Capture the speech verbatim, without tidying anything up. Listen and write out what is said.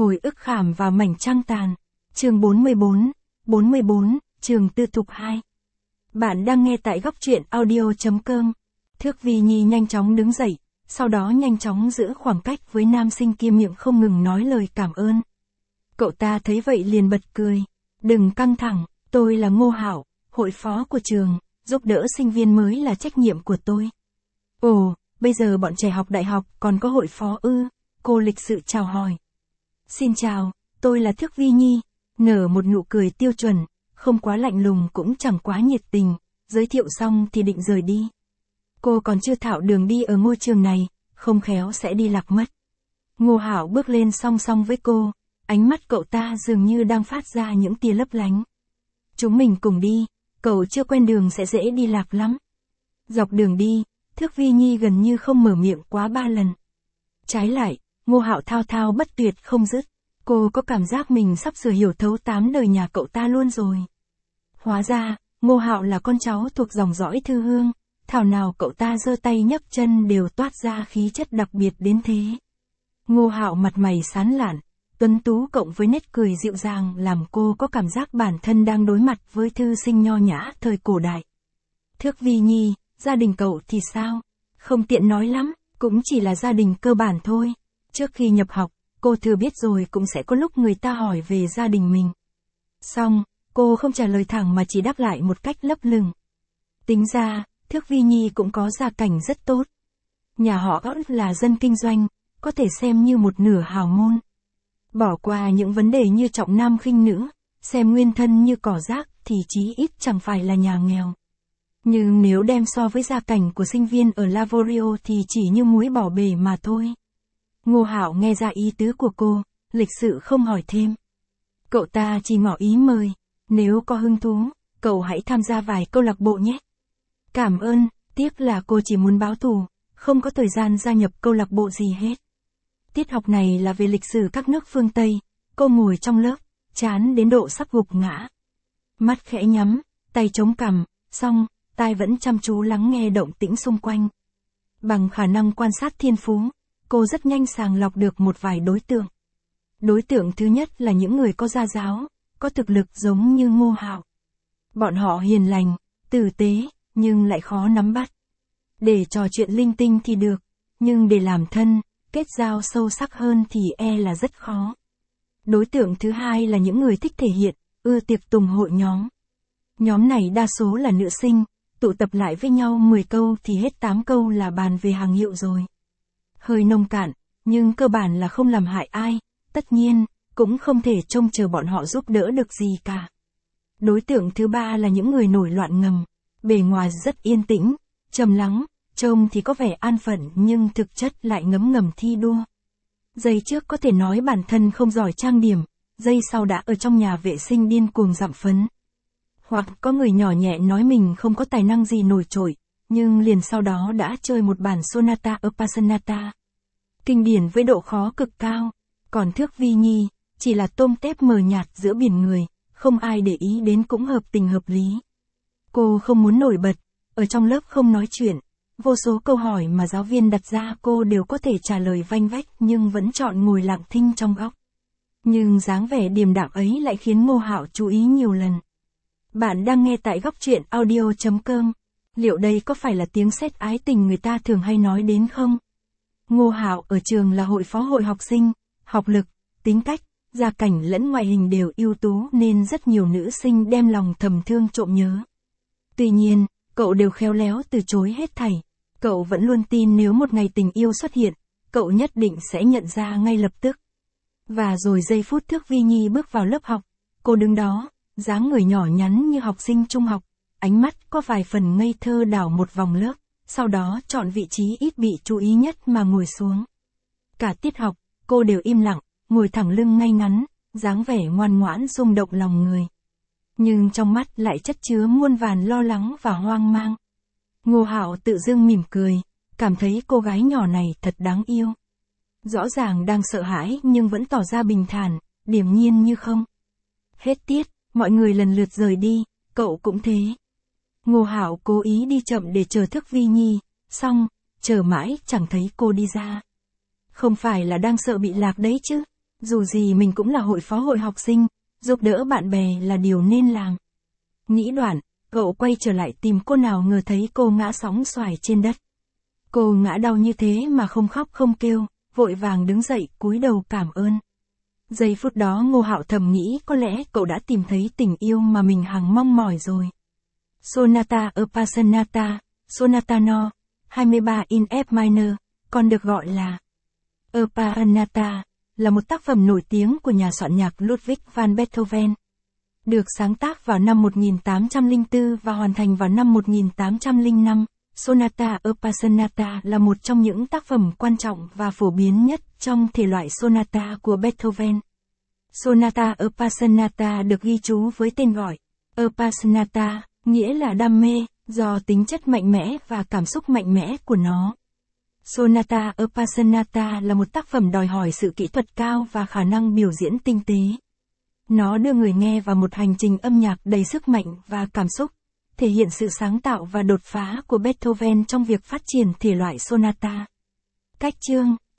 Hồi ức khảm vào mảnh trăng tàn. Chương bốn mươi bốn, bốn mươi bốn, Trường Tư Thục hai. Bạn đang nghe tại góc truyện audio chấm com. Thước Vi Nhi nhanh chóng đứng dậy, sau đó nhanh chóng giữ khoảng cách với nam sinh kia, miệng không ngừng nói lời cảm ơn. Cậu ta thấy vậy liền bật cười. Đừng căng thẳng, tôi là Ngô Hạo, hội phó của trường, giúp đỡ sinh viên mới là trách nhiệm của tôi. Ồ, bây giờ bọn trẻ học đại học còn có hội phó ư? Cô lịch sự chào hỏi. Xin chào, tôi là Thước Vi Nhi, nở một nụ cười tiêu chuẩn, không quá lạnh lùng cũng chẳng quá nhiệt tình, giới thiệu xong thì định rời đi. Cô còn chưa thạo đường đi ở ngôi trường này, không khéo sẽ đi lạc mất. Ngô Hạo bước lên song song với cô, ánh mắt cậu ta dường như đang phát ra những tia lấp lánh. Chúng mình cùng đi, cậu chưa quen đường sẽ dễ đi lạc lắm. Dọc đường đi, Thước Vi Nhi gần như không mở miệng quá ba lần. Trái lại, Ngô Hạo thao thao bất tuyệt không dứt. Cô có cảm giác mình sắp sửa hiểu thấu tám đời nhà cậu ta luôn rồi. Hóa ra, Ngô Hạo là con cháu thuộc dòng dõi Thư Hương, thảo nào cậu ta giơ tay nhấc chân đều toát ra khí chất đặc biệt đến thế. Ngô Hạo mặt mày sán lạn, tuấn tú cộng với nét cười dịu dàng làm cô có cảm giác bản thân đang đối mặt với thư sinh nho nhã thời cổ đại. Thước Vi Nhi, gia đình cậu thì sao? Không tiện nói lắm, cũng chỉ là gia đình cơ bản thôi. Trước khi nhập học, cô thừa biết rồi cũng sẽ có lúc người ta hỏi về gia đình mình. Xong, cô không trả lời thẳng mà chỉ đáp lại một cách lấp lửng. Tính ra, Thước Vi Nhi cũng có gia cảnh rất tốt. Nhà họ là dân kinh doanh, có thể xem như một nửa hào môn. Bỏ qua những vấn đề như trọng nam khinh nữ, xem nguyên thân như cỏ rác thì chí ít chẳng phải là nhà nghèo. Nhưng nếu đem so với gia cảnh của sinh viên ở Lavorio thì chỉ như muối bỏ bể mà thôi. Ngô Hạo nghe ra ý tứ của cô, lịch sự không hỏi thêm. Cậu ta chỉ ngỏ ý mời, nếu có hứng thú, cậu hãy tham gia vài câu lạc bộ nhé. Cảm ơn, tiếc là cô chỉ muốn báo thù, không có thời gian gia nhập câu lạc bộ gì hết. Tiết học này là về lịch sử các nước phương Tây, cô ngồi trong lớp, chán đến độ sắp gục ngã. Mắt khẽ nhắm, tay chống cằm, xong, tai vẫn chăm chú lắng nghe động tĩnh xung quanh. Bằng khả năng quan sát thiên phú, cô rất nhanh sàng lọc được một vài đối tượng. Đối tượng thứ nhất là những người có gia giáo, có thực lực giống như Ngô Hạo. Bọn họ hiền lành, tử tế, nhưng lại khó nắm bắt. Để trò chuyện linh tinh thì được, nhưng để làm thân, kết giao sâu sắc hơn thì e là rất khó. Đối tượng thứ hai là những người thích thể hiện, ưa tiệc tùng hội nhóm. Nhóm này đa số là nữ sinh, tụ tập lại với nhau mười câu thì hết tám câu là bàn về hàng hiệu rồi. Hơi nông cạn, nhưng cơ bản là không làm hại ai, tất nhiên, cũng không thể trông chờ bọn họ giúp đỡ được gì cả. Đối tượng thứ ba là những người nổi loạn ngầm, bề ngoài rất yên tĩnh, trầm lắng, trông thì có vẻ an phận nhưng thực chất lại ngấm ngầm thi đua. Giây trước có thể nói bản thân không giỏi trang điểm, giây sau đã ở trong nhà vệ sinh điên cuồng dặm phấn. Hoặc có người nhỏ nhẹ nói mình không có tài năng gì nổi trội, nhưng liền sau đó đã chơi một bản Sonata Appassionata. Kinh điển với độ khó cực cao, còn Thước Vi Nhi, chỉ là tôm tép mờ nhạt giữa biển người, không ai để ý đến cũng hợp tình hợp lý. Cô không muốn nổi bật, ở trong lớp không nói chuyện, vô số câu hỏi mà giáo viên đặt ra cô đều có thể trả lời vanh vách nhưng vẫn chọn ngồi lặng thinh trong góc. Nhưng dáng vẻ điềm đạm ấy lại khiến Ngô Hạo chú ý nhiều lần. Bạn đang nghe tại góc truyện audio chấm com. Liệu đây có phải là tiếng sét ái tình người ta thường hay nói đến không? Ngô Hạo ở trường là hội phó hội học sinh, học lực, tính cách, gia cảnh lẫn ngoại hình đều ưu tú nên rất nhiều nữ sinh đem lòng thầm thương trộm nhớ. Tuy nhiên, cậu đều khéo léo từ chối hết thảy. Cậu vẫn luôn tin nếu một ngày tình yêu xuất hiện, cậu nhất định sẽ nhận ra ngay lập tức. Và rồi giây phút Thước Vi Nhi bước vào lớp học, cô đứng đó, dáng người nhỏ nhắn như học sinh trung học, ánh mắt có vài phần ngây thơ đảo một vòng lớp, sau đó chọn vị trí ít bị chú ý nhất mà ngồi xuống. Cả tiết học, cô đều im lặng, ngồi thẳng lưng ngay ngắn, dáng vẻ ngoan ngoãn rung động lòng người. Nhưng trong mắt lại chất chứa muôn vàn lo lắng và hoang mang. Ngô Hạo tự dưng mỉm cười, cảm thấy cô gái nhỏ này thật đáng yêu. Rõ ràng đang sợ hãi nhưng vẫn tỏ ra bình thản, điềm nhiên như không. Hết tiết, mọi người lần lượt rời đi, cậu cũng thế. Ngô Hạo cố ý đi chậm để chờ Thước Vi Nhi, xong, chờ mãi chẳng thấy cô đi ra. Không phải là đang sợ bị lạc đấy chứ? dù gì mình cũng là hội phó hội học sinh, giúp đỡ bạn bè là điều nên làm. Nghĩ đoạn, cậu quay trở lại tìm cô, nào ngờ thấy cô ngã sóng xoài trên đất. Cô ngã đau như thế mà không khóc không kêu, vội vàng đứng dậy cúi đầu cảm ơn. Giây phút đó Ngô Hạo thầm nghĩ có lẽ cậu đã tìm thấy tình yêu mà mình hằng mong mỏi rồi. Sonata Appassionata, Sonata No, hai mươi ba in F minor, còn được gọi là Appassionata, là một tác phẩm nổi tiếng của nhà soạn nhạc Ludwig van Beethoven. Được sáng tác vào năm một nghìn tám trăm lẻ bốn và hoàn thành vào năm một nghìn tám trăm lẻ năm, Sonata Appassionata là một trong những tác phẩm quan trọng và phổ biến nhất trong thể loại sonata của Beethoven. Sonata Appassionata được ghi chú với tên gọi Appassionata, nghĩa là đam mê, do tính chất mạnh mẽ và cảm xúc mạnh mẽ của nó. Sonata Appassionata là một tác phẩm đòi hỏi sự kỹ thuật cao và khả năng biểu diễn tinh tế. Nó đưa người nghe vào một hành trình âm nhạc đầy sức mạnh và cảm xúc, thể hiện sự sáng tạo và đột phá của Beethoven trong việc phát triển thể loại sonata. Cách chương